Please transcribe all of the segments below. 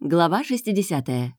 Глава 60.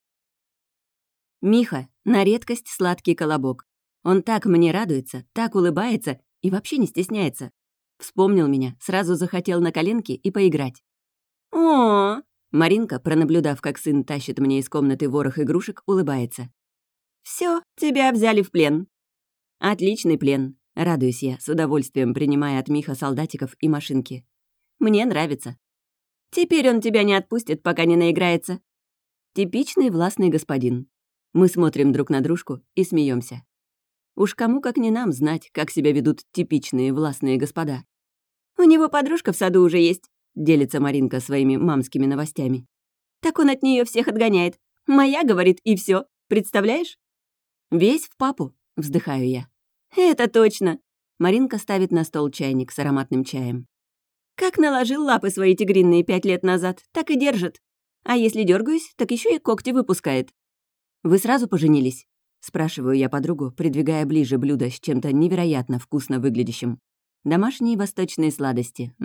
Миха — на редкость сладкий колобок. Он так мне радуется, так улыбается и вообще не стесняется. Вспомнил меня, сразу захотел на коленки и поиграть. О, Маринка, пронаблюдав, как сын тащит мне из комнаты ворох игрушек, улыбается. Все, тебя взяли в плен. Отличный плен. Радуюсь я, с удовольствием принимая от Миха солдатиков и машинки. Мне нравится. Теперь он тебя не отпустит, пока не наиграется. Типичный властный господин. Мы смотрим друг на дружку и смеемся. Уж кому как не нам знать, как себя ведут типичные властные господа. «У него подружка в саду уже есть», — делится Маринка своими мамскими новостями. «Так он от нее всех отгоняет. Моя, говорит, и все. Представляешь?» «Весь в папу», — вздыхаю я. «Это точно!» Маринка ставит на стол чайник с ароматным чаем. «Как наложил лапы свои тигриные 5 лет назад, так и держит. А если дергаюсь, так еще и когти выпускает». «Вы сразу поженились?» — спрашиваю я подругу, придвигая ближе блюдо с чем-то невероятно вкусно выглядящим. Домашние восточные сладости.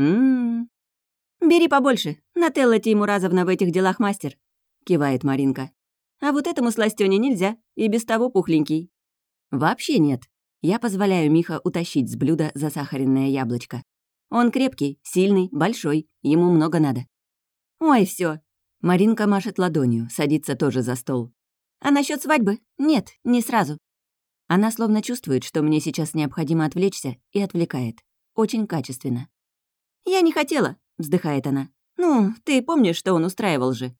«Бери побольше. Нателла Теймуразовна в этих делах мастер», — кивает Маринка. «А вот этому сластёне нельзя, и без того пухленький». «Вообще нет». Я позволяю Миха утащить с блюда засахаренное яблочко. Он крепкий, сильный, большой, ему много надо. «Ой, все. Маринка машет ладонью, садится тоже за стол. «А насчет свадьбы? Нет, не сразу». Она словно чувствует, что мне сейчас необходимо отвлечься, и отвлекает. Очень качественно. «Я не хотела», — вздыхает она. «Ну, ты помнишь, что он устраивал же?»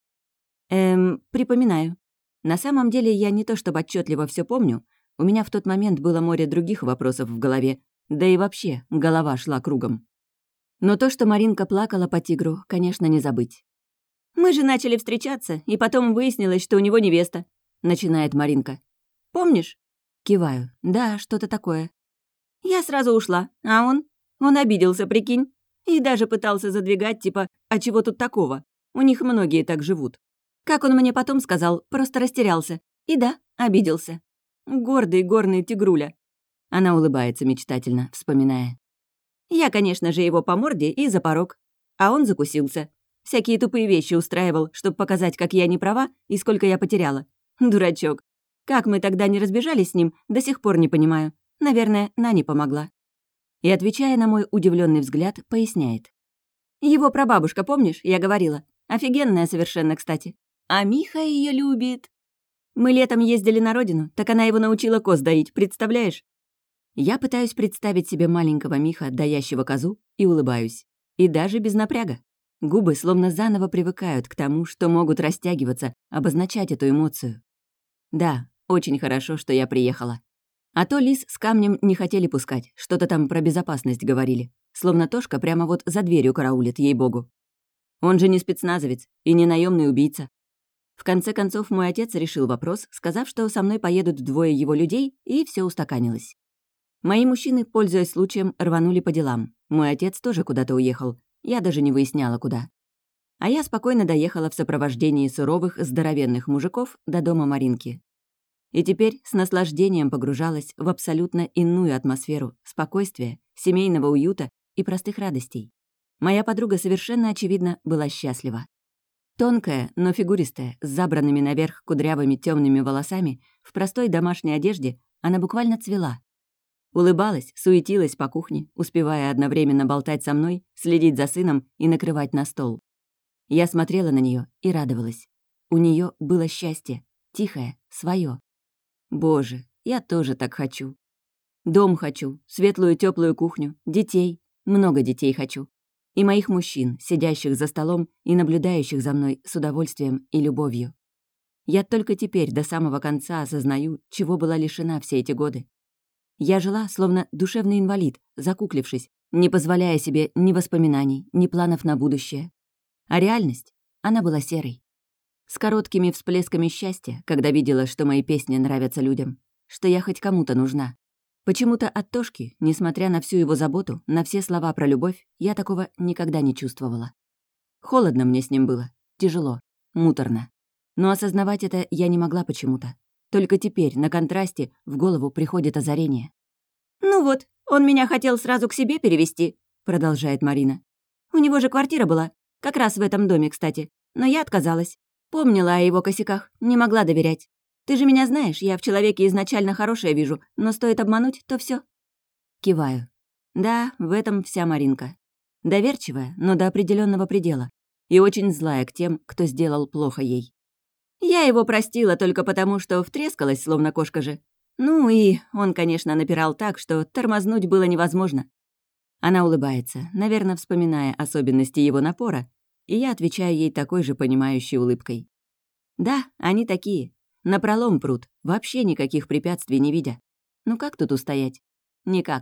Припоминаю. На самом деле я не то чтобы отчетливо все помню, у меня в тот момент было море других вопросов в голове, да и вообще голова шла кругом. Но то, что Маринка плакала по тигру, конечно, не забыть. «Мы же начали встречаться, и потом выяснилось, что у него невеста», — начинает Маринка. «Помнишь?» Киваю. «Да, что-то такое». «Я сразу ушла, а он? Он обиделся, прикинь. И даже пытался задвигать, типа, а чего тут такого? У них многие так живут. Как он мне потом сказал, просто растерялся. И да, обиделся. Гордый горный тигруля». Она улыбается мечтательно, вспоминая. «Я, конечно же, его по морде и за порог. А он закусился. Всякие тупые вещи устраивал, чтобы показать, как я не права и сколько я потеряла. Дурачок. Как мы тогда не разбежались с ним, до сих пор не понимаю. Наверное, Нани помогла». И, отвечая на мой удивленный взгляд, поясняет. «Его прабабушка, помнишь, я говорила? Офигенная совершенно, кстати. А Миха ее любит. Мы летом ездили на родину, так она его научила коз доить, представляешь?» Я пытаюсь представить себе маленького Миха, доящего козу, и улыбаюсь. И даже без напряга. Губы словно заново привыкают к тому, что могут растягиваться, обозначать эту эмоцию. Да, очень хорошо, что я приехала. А то Лис с камнем не хотели пускать, что-то там про безопасность говорили. Словно Тошка прямо вот за дверью караулит, ей-богу. Он же не спецназовец и не наемный убийца. В конце концов, мой отец решил вопрос, сказав, что со мной поедут 2 его людей, и все устаканилось. Мои мужчины, пользуясь случаем, рванули по делам. Мой отец тоже куда-то уехал. Я даже не выясняла, куда. А я спокойно доехала в сопровождении суровых, здоровенных мужиков до дома Маринки. И теперь с наслаждением погружалась в абсолютно иную атмосферу спокойствия, семейного уюта и простых радостей. Моя подруга совершенно очевидно была счастлива. Тонкая, но фигуристая, с забранными наверх кудрявыми темными волосами, в простой домашней одежде, она буквально цвела. Улыбалась, суетилась по кухне, успевая одновременно болтать со мной, следить за сыном и накрывать на стол. Я смотрела на нее и радовалась. У нее было счастье, тихое, свое. Боже, я тоже так хочу. Дом хочу, светлую теплую кухню, детей, много детей хочу. И моих мужчин, сидящих за столом и наблюдающих за мной с удовольствием и любовью. Я только теперь до самого конца осознаю, чего была лишена все эти годы. Я жила, словно душевный инвалид, закуклившись, не позволяя себе ни воспоминаний, ни планов на будущее. А реальность, она была серой. С короткими всплесками счастья, когда видела, что мои песни нравятся людям, что я хоть кому-то нужна. Почему-то от Тошки, несмотря на всю его заботу, на все слова про любовь, я такого никогда не чувствовала. Холодно мне с ним было, тяжело, муторно. Но осознавать это я не могла почему-то. Только теперь, на контрасте, в голову приходит озарение. «Ну вот, он меня хотел сразу к себе перевести», — продолжает Марина. «У него же квартира была, как раз в этом доме, кстати, но я отказалась. Помнила о его косяках, не могла доверять. Ты же меня знаешь, я в человеке изначально хорошее вижу, но стоит обмануть, то все. Киваю. Да, в этом вся Маринка. Доверчивая, но до определенного предела. И очень злая к тем, кто сделал плохо ей. Я его простила только потому, что втрескалась, словно кошка же. Ну и он, конечно, напирал так, что тормознуть было невозможно. Она улыбается, наверное, вспоминая особенности его напора, и я отвечаю ей такой же понимающей улыбкой. Да, они такие. Напролом прут, вообще никаких препятствий не видя. Ну как тут устоять? Никак.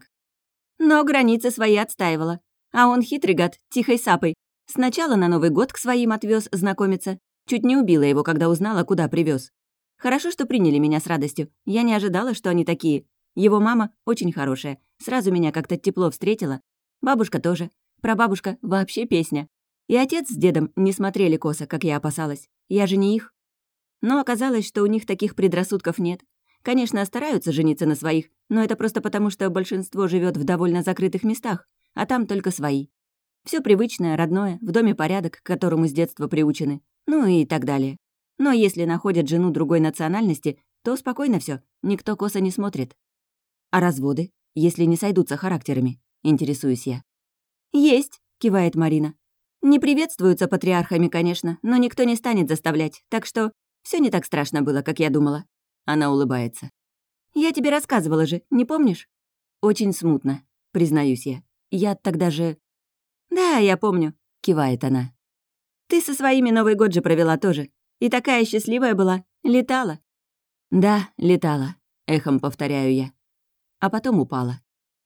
Но границы свои отстаивала. А он хитрый гад, тихой сапой. Сначала на Новый год к своим отвез знакомиться. Чуть не убила его, когда узнала, куда привез. Хорошо, что приняли меня с радостью. Я не ожидала, что они такие. Его мама очень хорошая. Сразу меня как-то тепло встретила. Бабушка тоже. Прабабушка вообще песня. И отец с дедом не смотрели косо, как я опасалась. Я же не их. Но оказалось, что у них таких предрассудков нет. Конечно, стараются жениться на своих, но это просто потому, что большинство живет в довольно закрытых местах, а там только свои. Все привычное, родное, в доме порядок, к которому с детства приучены, ну и так далее. Но если находят жену другой национальности, то спокойно все, никто косо не смотрит. А разводы, если не сойдутся характерами, интересуюсь я. «Есть», — кивает Марина. «Не приветствуются патриархами, конечно, но никто не станет заставлять, так что все не так страшно было, как я думала». Она улыбается. «Я тебе рассказывала же, не помнишь?» «Очень смутно, признаюсь я. Я тогда же...» «Да, я помню», — кивает она. «Ты со своими Новый год же провела тоже. И такая счастливая была. Летала». «Да, летала», — эхом повторяю я. А потом упала.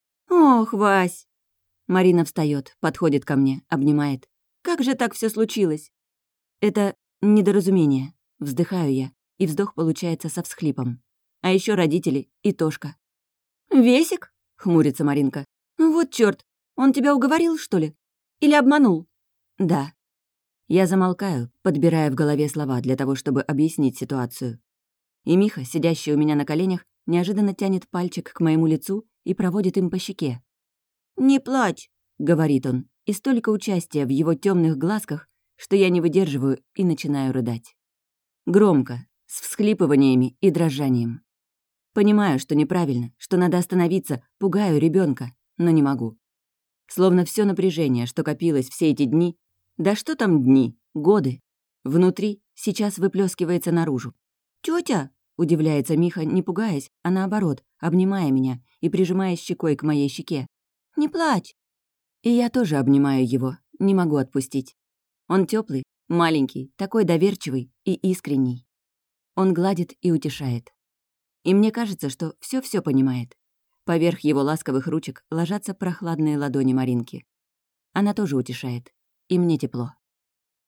«Ох, Вась!» Марина встает, подходит ко мне, обнимает. «Как же так все случилось?» «Это недоразумение», — вздыхаю я, и вздох получается со всхлипом. А еще родители и Тошка. «Весик?» — хмурится Маринка. «Вот чёрт! Он тебя уговорил, что ли? Или обманул?» «Да». Я замолкаю, подбирая в голове слова для того, чтобы объяснить ситуацию. И Миха, сидящий у меня на коленях, неожиданно тянет пальчик к моему лицу и проводит им по щеке. «Не плачь», — говорит он, и столько участия в его темных глазках, что я не выдерживаю и начинаю рыдать. Громко, с всхлипываниями и дрожанием. Понимаю, что неправильно, что надо остановиться, пугаю ребенка, но не могу. Словно все напряжение, что копилось все эти дни, да что там дни, годы, внутри сейчас выплескивается наружу. «Тётя!» — удивляется Миха, не пугаясь, а наоборот, обнимая меня и прижимая щекой к моей щеке. «Не плачь!» И я тоже обнимаю его, не могу отпустить. Он теплый, маленький, такой доверчивый и искренний. Он гладит и утешает. И мне кажется, что все понимает. Поверх его ласковых ручек ложатся прохладные ладони Маринки. Она тоже утешает. И мне тепло.